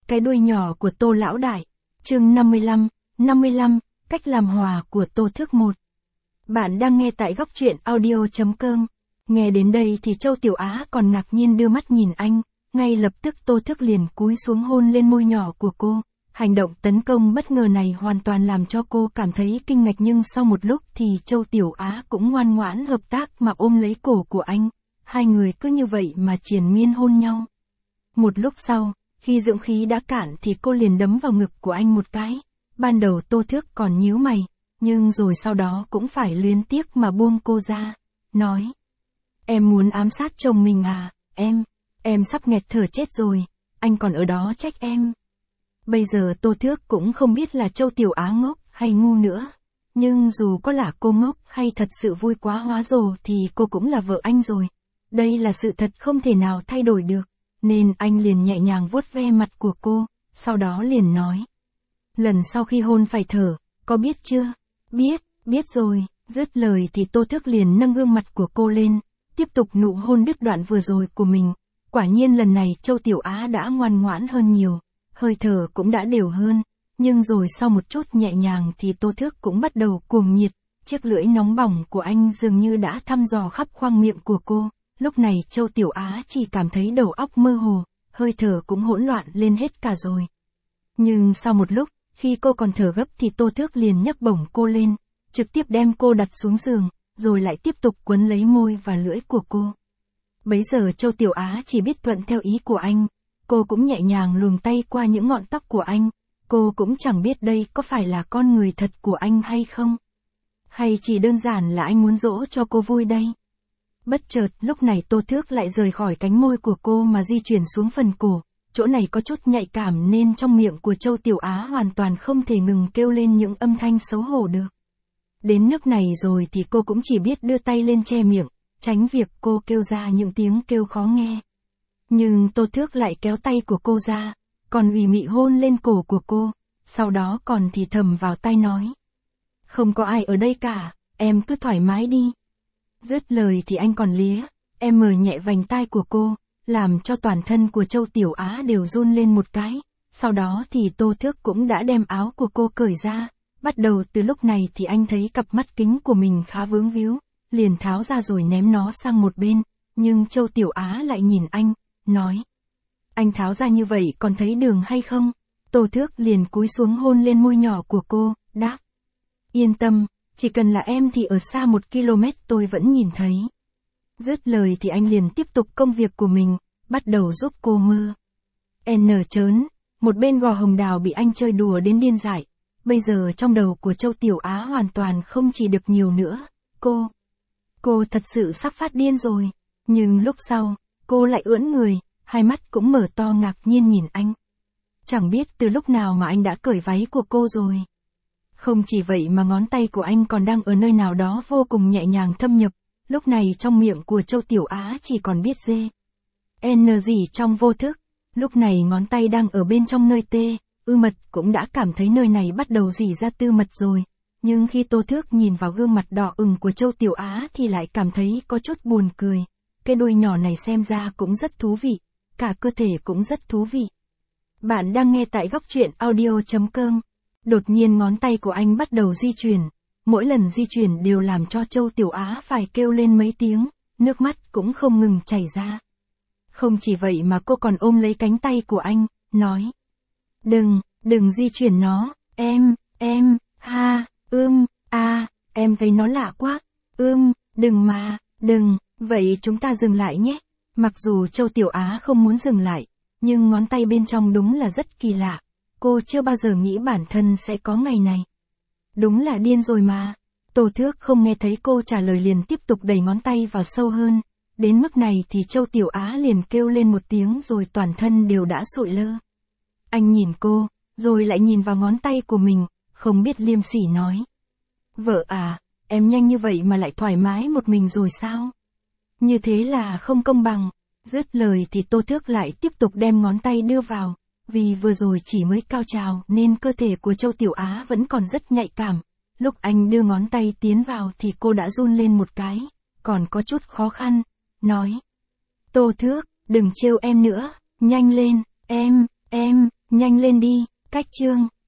cái đuôi nhỏ của Tô lão đại. Chương 55, cách làm hòa của Tô Thước 1. Bạn đang nghe tại góc truyện audio.com. Nghe đến đây thì Châu Tiểu Á còn ngạc nhiên đưa mắt nhìn anh, ngay lập tức Tô Thước liền cúi xuống hôn lên môi nhỏ của cô. Hành động tấn công bất ngờ này hoàn toàn làm cho cô cảm thấy kinh ngạc, nhưng sau một lúc thì Châu Tiểu Á cũng ngoan ngoãn hợp tác mà ôm lấy cổ của anh. Hai người cứ như vậy mà triền miên hôn nhau. Một lúc sau, khi dưỡng khí đã cạn thì cô liền đấm vào ngực của anh một cái. Ban đầu Tô Thước còn nhíu mày, nhưng rồi sau đó cũng phải luyến tiếc mà buông cô ra, nói: "Em muốn ám sát chồng mình à, em sắp nghẹt thở chết rồi, anh còn ở đó trách em." Bây giờ Tô Thước cũng không biết là Châu Tiểu Á ngốc hay ngu nữa. Nhưng dù có là cô ngốc hay thật sự vui quá hóa rồ thì cô cũng là vợ anh rồi. Đây là sự thật không thể nào thay đổi được. Nên anh liền nhẹ nhàng vuốt ve mặt của cô, sau đó liền nói: "Lần sau khi hôn phải thở, có biết chưa?" Biết rồi." Dứt lời thì Tô Thước liền nâng gương mặt của cô lên, tiếp tục nụ hôn đứt đoạn vừa rồi của mình. Quả nhiên lần này Châu Tiểu Á đã ngoan ngoãn hơn nhiều, hơi thở cũng đã đều hơn. Nhưng rồi sau một chút nhẹ nhàng thì Tô Thước cũng bắt đầu cuồng nhiệt, chiếc lưỡi nóng bỏng của anh dường như đã thăm dò khắp khoang miệng của cô. Lúc này Châu Tiểu Á chỉ cảm thấy đầu óc mơ hồ, hơi thở cũng hỗn loạn lên hết cả rồi. Nhưng sau một lúc, khi cô còn thở gấp thì Tô Thước liền nhấc bổng cô lên, trực tiếp đem cô đặt xuống giường, rồi lại tiếp tục quấn lấy môi và lưỡi của cô. Bấy giờ Châu Tiểu Á chỉ biết thuận theo ý của anh, cô cũng nhẹ nhàng luồn tay qua những ngọn tóc của anh, cô cũng chẳng biết đây có phải là con người thật của anh hay không. Hay chỉ đơn giản là anh muốn dỗ cho cô vui đây. Bất chợt lúc này Tô Thước lại rời khỏi cánh môi của cô mà di chuyển xuống phần cổ, chỗ này có chút nhạy cảm nên trong miệng của Châu Tiểu Á hoàn toàn không thể ngừng kêu lên những âm thanh xấu hổ được. Đến nước này rồi thì cô cũng chỉ biết đưa tay lên che miệng, tránh việc cô kêu ra những tiếng kêu khó nghe. Nhưng Tô Thước lại kéo tay của cô ra, còn ủy mị hôn lên cổ của cô, sau đó còn thì thầm vào tai nói: "Không có ai ở đây cả, em cứ thoải mái đi." Dứt lời thì anh còn lía, em mở nhẹ vành tai của cô, làm cho toàn thân của Châu Tiểu Á đều run lên một cái. Sau đó thì Tô Thước cũng đã đem áo của cô cởi ra. Bắt đầu từ lúc này thì anh thấy cặp mắt kính của mình khá vướng víu, liền tháo ra rồi ném nó sang một bên. Nhưng Châu Tiểu Á lại nhìn anh, nói: "Anh tháo ra như vậy còn thấy đường hay không?" Tô Thước liền cúi xuống hôn lên môi nhỏ của cô, đáp: "Yên tâm, chỉ cần là em thì ở xa 1 km tôi vẫn nhìn thấy." Dứt lời thì anh liền tiếp tục công việc của mình, bắt đầu giúp cô mơ. Chớn, một bên gò hồng đào bị anh chơi đùa đến điên dại. Bây giờ trong đầu của Châu Tiểu Á hoàn toàn không chỉ được nhiều nữa. Cô thật sự sắp phát điên rồi. Nhưng lúc sau, cô lại ưỡn người, hai mắt cũng mở to ngạc nhiên nhìn anh. Chẳng biết từ lúc nào mà anh đã cởi váy của cô rồi. Không chỉ vậy mà ngón tay của anh còn đang ở nơi nào đó vô cùng nhẹ nhàng thâm nhập. Lúc này trong miệng của Châu Tiểu Á chỉ còn biết gì trong vô thức. Lúc này ngón tay đang ở bên trong nơi mật cũng đã cảm thấy nơi này bắt đầu rỉ ra tư mật rồi. Nhưng khi Tô Thước nhìn vào gương mặt đỏ ửng của Châu Tiểu Á thì lại cảm thấy có chút buồn cười. Cái đuôi nhỏ này xem ra cũng rất thú vị, cả cơ thể cũng rất thú vị. Bạn đang nghe tại góc truyện audio.com. Đột nhiên ngón tay của anh bắt đầu di chuyển. Mỗi lần di chuyển đều làm cho Châu Tiểu Á phải kêu lên mấy tiếng, nước mắt cũng không ngừng chảy ra. Không chỉ vậy mà cô còn ôm lấy cánh tay của anh, nói: Đừng di chuyển nó, em thấy nó lạ quá, đừng, vậy chúng ta dừng lại nhé." Mặc dù Châu Tiểu Á không muốn dừng lại, nhưng ngón tay bên trong đúng là rất kỳ lạ, cô chưa bao giờ nghĩ bản thân sẽ có ngày này. Đúng là điên rồi mà. Tô Thước không nghe thấy cô trả lời liền tiếp tục đẩy ngón tay vào sâu hơn. Đến mức này thì Châu Tiểu Á liền kêu lên một tiếng rồi toàn thân đều đã sụi lơ. Anh nhìn cô, rồi lại nhìn vào ngón tay của mình, không biết liêm sỉ nói: "Vợ à, em nhanh như vậy mà lại thoải mái một mình rồi sao? Như thế là không công bằng." Dứt lời thì Tô Thước lại tiếp tục đem ngón tay đưa vào. Vì vừa rồi chỉ mới cao trào nên cơ thể của Châu Tiểu Á vẫn còn rất nhạy cảm. Lúc anh đưa ngón tay tiến vào thì cô đã run lên một cái, còn có chút khó khăn, nói: "Tô Thước, đừng trêu em nữa, nhanh lên, Nhanh lên đi, cách chương.